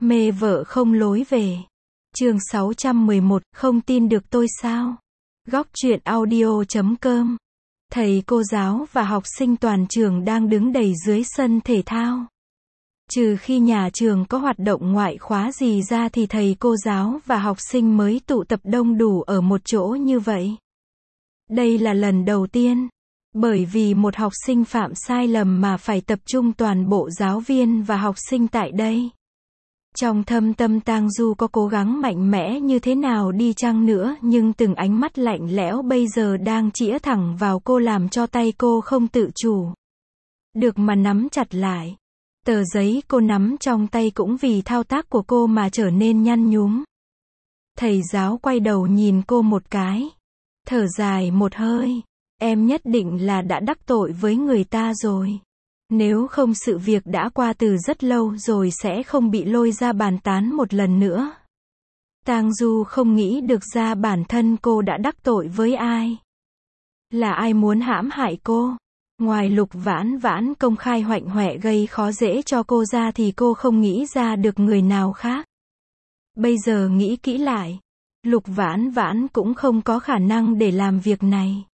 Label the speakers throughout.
Speaker 1: Mê vợ không lối về. Chương 611, không tin được tôi sao? Góc truyện audio.com. Thầy cô giáo và học sinh toàn trường đang đứng đầy dưới sân thể thao. Trừ khi nhà trường có hoạt động ngoại khóa gì ra thì thầy cô giáo và học sinh mới tụ tập đông đủ ở một chỗ như vậy. Đây là lần đầu tiên. Bởi vì một học sinh phạm sai lầm mà phải tập trung toàn bộ giáo viên và học sinh tại đây. Trong thâm tâm Tang Du có cố gắng mạnh mẽ như thế nào đi chăng nữa, nhưng từng ánh mắt lạnh lẽo bây giờ đang chĩa thẳng vào cô làm cho tay cô không tự chủ được mà nắm chặt lại. Tờ giấy cô nắm trong tay cũng vì thao tác của cô mà trở nên nhăn nhúm. Thầy giáo quay đầu nhìn cô một cái. Thở dài một hơi. Em nhất định là đã đắc tội với người ta rồi. Nếu không sự việc đã qua từ rất lâu rồi sẽ không bị lôi ra bàn tán một lần nữa. Tang Du không nghĩ được ra bản thân cô đã đắc tội với ai. Là ai muốn hãm hại cô? Ngoài Lục Vãn Vãn công khai hoạnh hoẹ gây khó dễ cho cô ra thì cô không nghĩ ra được người nào khác. Bây giờ nghĩ kỹ lại, Lục Vãn Vãn cũng không có khả năng để làm việc này.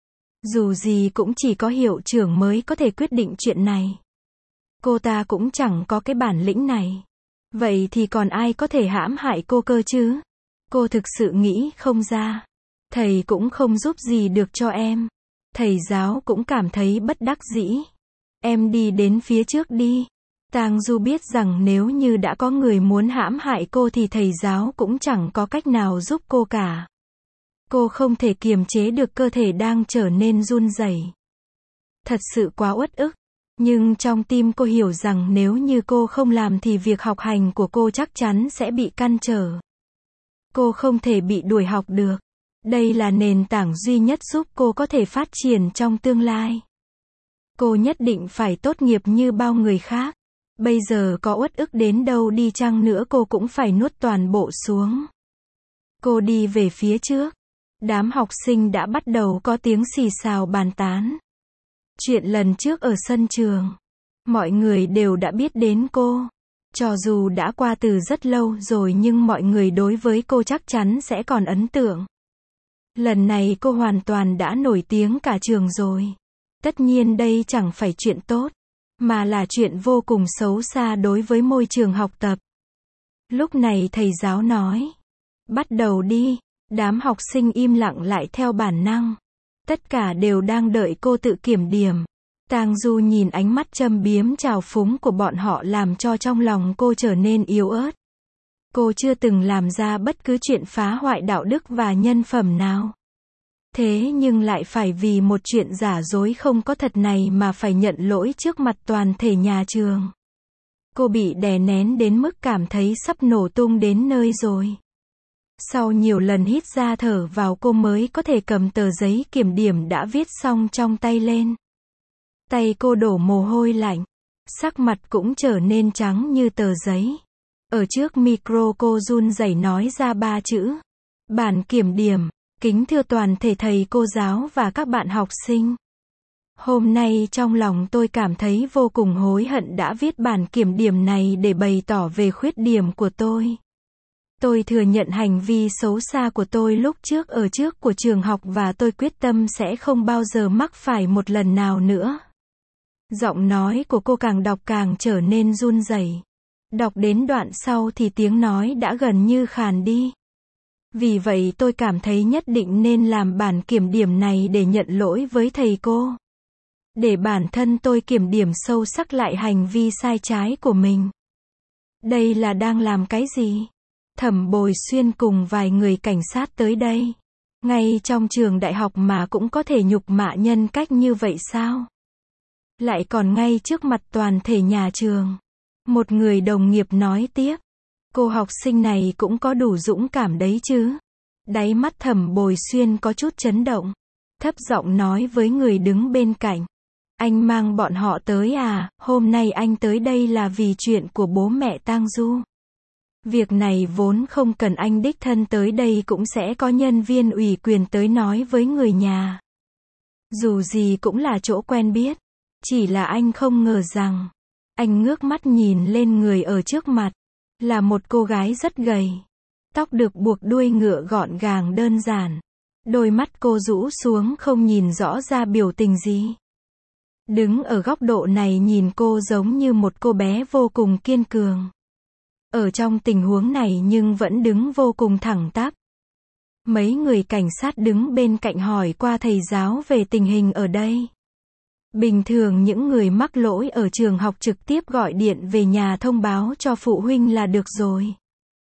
Speaker 1: Dù gì cũng chỉ có hiệu trưởng mới có thể quyết định chuyện này. Cô ta cũng chẳng có cái bản lĩnh này. Vậy thì còn ai có thể hãm hại cô cơ chứ? Cô thực sự nghĩ không ra. Thầy cũng không giúp gì được cho em. Thầy giáo cũng cảm thấy bất đắc dĩ. Em đi đến phía trước đi. Tang Du biết rằng nếu như đã có người muốn hãm hại cô thì thầy giáo cũng chẳng có cách nào giúp cô cả. Cô không thể kiềm chế được cơ thể đang trở nên run rẩy. Thật sự quá uất ức. Nhưng trong tim cô hiểu rằng nếu như cô không làm thì việc học hành của cô chắc chắn sẽ bị cản trở. Cô không thể bị đuổi học được. Đây là nền tảng duy nhất giúp cô có thể phát triển trong tương lai. Cô nhất định phải tốt nghiệp như bao người khác. Bây giờ có uất ức đến đâu đi chăng nữa cô cũng phải nuốt toàn bộ xuống. Cô đi về phía trước. Đám học sinh đã bắt đầu có tiếng xì xào bàn tán. Chuyện lần trước ở sân trường. Mọi người đều đã biết đến cô. Cho dù đã qua từ rất lâu rồi nhưng mọi người đối với cô chắc chắn sẽ còn ấn tượng. Lần này cô hoàn toàn đã nổi tiếng cả trường rồi. Tất nhiên đây chẳng phải chuyện tốt, mà là chuyện vô cùng xấu xa đối với môi trường học tập. Lúc này thầy giáo nói. Bắt đầu đi. Đám học sinh im lặng lại theo bản năng. Tất cả đều đang đợi cô tự kiểm điểm. Tang Du nhìn ánh mắt châm biếm trào phúng của bọn họ làm cho trong lòng cô trở nên yếu ớt. Cô chưa từng làm ra bất cứ chuyện phá hoại đạo đức và nhân phẩm nào. Thế nhưng lại phải vì một chuyện giả dối không có thật này mà phải nhận lỗi trước mặt toàn thể nhà trường. Cô bị đè nén đến mức cảm thấy sắp nổ tung đến nơi rồi. Sau nhiều lần hít ra thở vào cô mới có thể cầm tờ giấy kiểm điểm đã viết xong trong tay lên. Tay cô đổ mồ hôi lạnh. Sắc mặt cũng trở nên trắng như tờ giấy. Ở trước micro cô run rẩy nói ra 3 chữ. Bản kiểm điểm. Kính thưa toàn thể thầy cô giáo và các bạn học sinh. Hôm nay trong lòng tôi cảm thấy vô cùng hối hận đã viết bản kiểm điểm này để bày tỏ về khuyết điểm của tôi. Tôi thừa nhận hành vi xấu xa của tôi lúc trước ở trước của trường học và tôi quyết tâm sẽ không bao giờ mắc phải một lần nào nữa. Giọng nói của cô càng đọc càng trở nên run rẩy. Đọc đến đoạn sau thì tiếng nói đã gần như khàn đi. Vì vậy tôi cảm thấy nhất định nên làm bản kiểm điểm này để nhận lỗi với thầy cô. Để bản thân tôi kiểm điểm sâu sắc lại hành vi sai trái của mình. Đây là đang làm cái gì? Thẩm Bồi Xuyên cùng vài người cảnh sát tới đây. Ngay trong trường đại học mà cũng có thể nhục mạ nhân cách như vậy sao? Lại còn ngay trước mặt toàn thể nhà trường. Một người đồng nghiệp nói tiếp. Cô học sinh này cũng có đủ dũng cảm đấy chứ. Đáy mắt Thẩm Bồi Xuyên có chút chấn động. Thấp giọng nói với người đứng bên cạnh. Anh mang bọn họ tới à? Hôm nay anh tới đây là vì chuyện của bố mẹ Tang Du. Việc này vốn không cần anh đích thân tới đây cũng sẽ có nhân viên ủy quyền tới nói với người nhà. Dù gì cũng là chỗ quen biết. Chỉ là anh không ngờ rằng. Anh ngước mắt nhìn lên người ở trước mặt. Là một cô gái rất gầy. Tóc được buộc đuôi ngựa gọn gàng đơn giản. Đôi mắt cô rũ xuống không nhìn rõ ra biểu tình gì. Đứng ở góc độ này nhìn cô giống như một cô bé vô cùng kiên cường. Ở trong tình huống này nhưng vẫn đứng vô cùng thẳng tắp. Mấy người cảnh sát đứng bên cạnh hỏi qua thầy giáo về tình hình ở đây. Bình thường những người mắc lỗi ở trường học trực tiếp gọi điện về nhà thông báo cho phụ huynh là được rồi.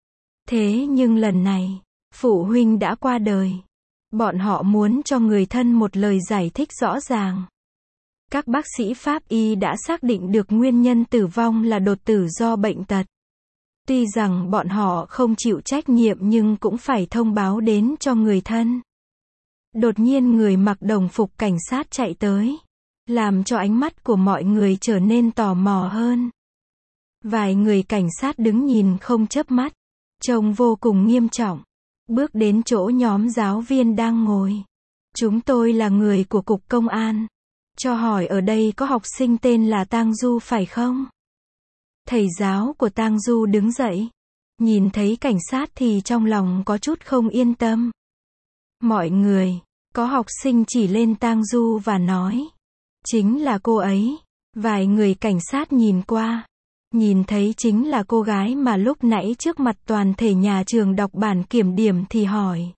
Speaker 1: Thế nhưng lần này, phụ huynh đã qua đời. Bọn họ muốn cho người thân một lời giải thích rõ ràng. Các bác sĩ pháp y đã xác định được nguyên nhân tử vong là đột tử do bệnh tật. Tuy rằng bọn họ không chịu trách nhiệm nhưng cũng phải thông báo đến cho người thân. Đột nhiên người mặc đồng phục cảnh sát chạy tới, làm cho ánh mắt của mọi người trở nên tò mò hơn. Vài người cảnh sát đứng nhìn không chớp mắt, trông vô cùng nghiêm trọng, bước đến chỗ nhóm giáo viên đang ngồi. Chúng tôi là người của cục công an. Cho hỏi ở đây có học sinh tên là Tang Du phải không? Thầy giáo của Tang Du đứng dậy. Nhìn thấy cảnh sát thì trong lòng có chút không yên tâm. Mọi người, có học sinh chỉ lên Tang Du và nói. Chính là cô ấy. Vài người cảnh sát nhìn qua. Nhìn thấy chính là cô gái mà lúc nãy trước mặt toàn thể nhà trường đọc bản kiểm điểm thì hỏi.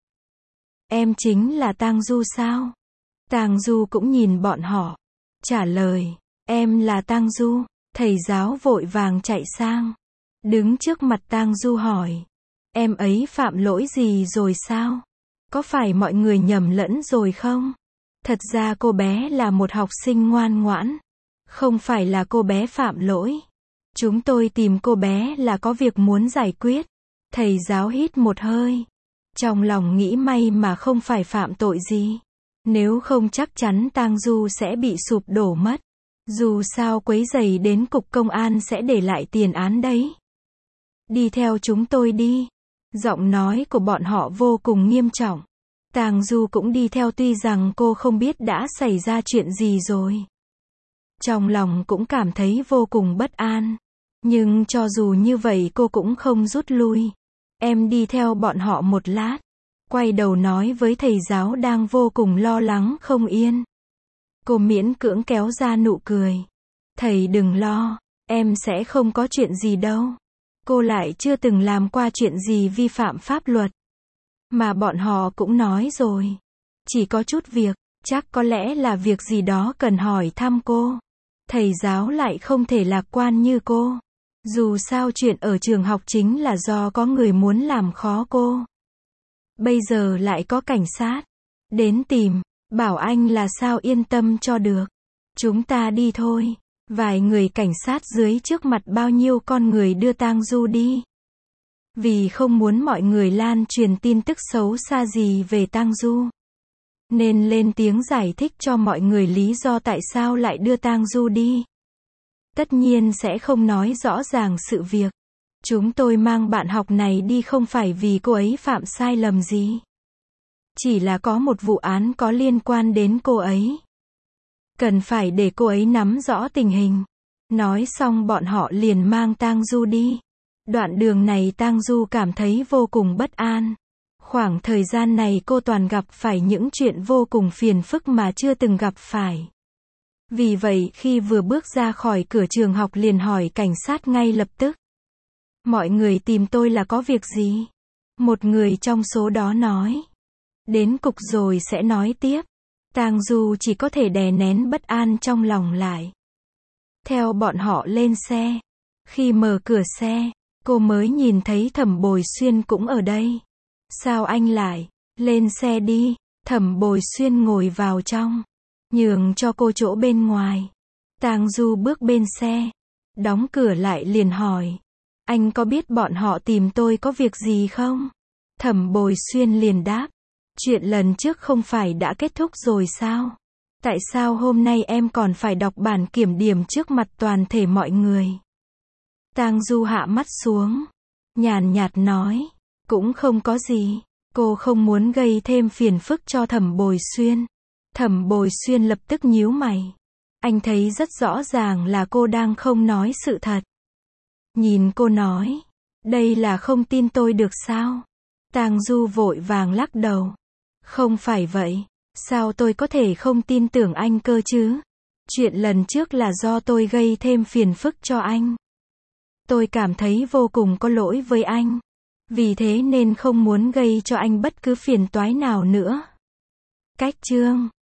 Speaker 1: Em chính là Tang Du sao? Tang Du cũng nhìn bọn họ. Trả lời, em là Tang Du. Thầy giáo vội vàng chạy sang. Đứng trước mặt Tang Du hỏi. Em ấy phạm lỗi gì rồi sao? Có phải mọi người nhầm lẫn rồi không? Thật ra cô bé là một học sinh ngoan ngoãn. Không phải là cô bé phạm lỗi. Chúng tôi tìm cô bé là có việc muốn giải quyết. Thầy giáo hít một hơi. Trong lòng nghĩ may mà không phải phạm tội gì. Nếu không chắc chắn Tang Du sẽ bị sụp đổ mất. Dù sao quấy rầy đến cục công an sẽ để lại tiền án đấy. Đi theo chúng tôi đi. Giọng nói của bọn họ vô cùng nghiêm trọng. Tang Du cũng đi theo tuy rằng cô không biết đã xảy ra chuyện gì rồi. Trong lòng cũng cảm thấy vô cùng bất an. Nhưng cho dù như vậy cô cũng không rút lui. Em đi theo bọn họ một lát. Quay đầu nói với thầy giáo đang vô cùng lo lắng không yên. Cô miễn cưỡng kéo ra nụ cười. Thầy đừng lo, em sẽ không có chuyện gì đâu. Cô lại chưa từng làm qua chuyện gì vi phạm pháp luật. Mà bọn họ cũng nói rồi. Chỉ có chút việc, chắc có lẽ là việc gì đó cần hỏi thăm cô. Thầy giáo lại không thể lạc quan như cô. Dù sao chuyện ở trường học chính là do có người muốn làm khó cô. Bây giờ lại có cảnh sát đến tìm, bảo anh là sao yên tâm cho được. Chúng ta đi thôi. Vài người cảnh sát dưới trước mặt bao nhiêu con người đưa Tang Du đi. Vì không muốn mọi người lan truyền tin tức xấu xa gì về Tang Du, nên lên tiếng giải thích cho mọi người lý do tại sao lại đưa Tang Du đi. Tất nhiên sẽ không nói rõ ràng sự việc. Chúng tôi mang bạn học này đi không phải vì cô ấy phạm sai lầm gì. Chỉ là có một vụ án có liên quan đến cô ấy. Cần phải để cô ấy nắm rõ tình hình. Nói xong bọn họ liền mang Tang Du đi. Đoạn đường này Tang Du cảm thấy vô cùng bất an. Khoảng thời gian này cô toàn gặp phải những chuyện vô cùng phiền phức mà chưa từng gặp phải. Vì vậy khi vừa bước ra khỏi cửa trường học liền hỏi cảnh sát ngay lập tức. Mọi người tìm tôi là có việc gì? Một người trong số đó nói. Đến cục rồi sẽ nói tiếp. Tang Du chỉ có thể đè nén bất an trong lòng lại. Theo bọn họ lên xe. Khi mở cửa xe, cô mới nhìn thấy Thẩm Bồi Xuyên cũng ở đây. Sao anh lại? Lên xe đi. Thẩm Bồi Xuyên ngồi vào trong. Nhường cho cô chỗ bên ngoài. Tang Du bước bên xe. Đóng cửa lại liền hỏi. Anh có biết bọn họ tìm tôi có việc gì không? Thẩm Bồi Xuyên liền đáp. Chuyện lần trước không phải đã kết thúc rồi sao? Tại sao hôm nay em còn phải đọc bản kiểm điểm trước mặt toàn thể mọi người? Tang Du hạ mắt xuống. Nhàn nhạt nói. Cũng không có gì. Cô không muốn gây thêm phiền phức cho Thẩm Bồi Xuyên. Thẩm Bồi Xuyên lập tức nhíu mày. Anh thấy rất rõ ràng là cô đang không nói sự thật. Nhìn cô nói. Đây là không tin tôi được sao? Tang Du vội vàng lắc đầu. Không phải vậy. Sao tôi có thể không tin tưởng anh cơ chứ? Chuyện lần trước là do tôi gây thêm phiền phức cho anh. Tôi cảm thấy vô cùng có lỗi với anh. Vì thế nên không muốn gây cho anh bất cứ phiền toái nào nữa. Cách chương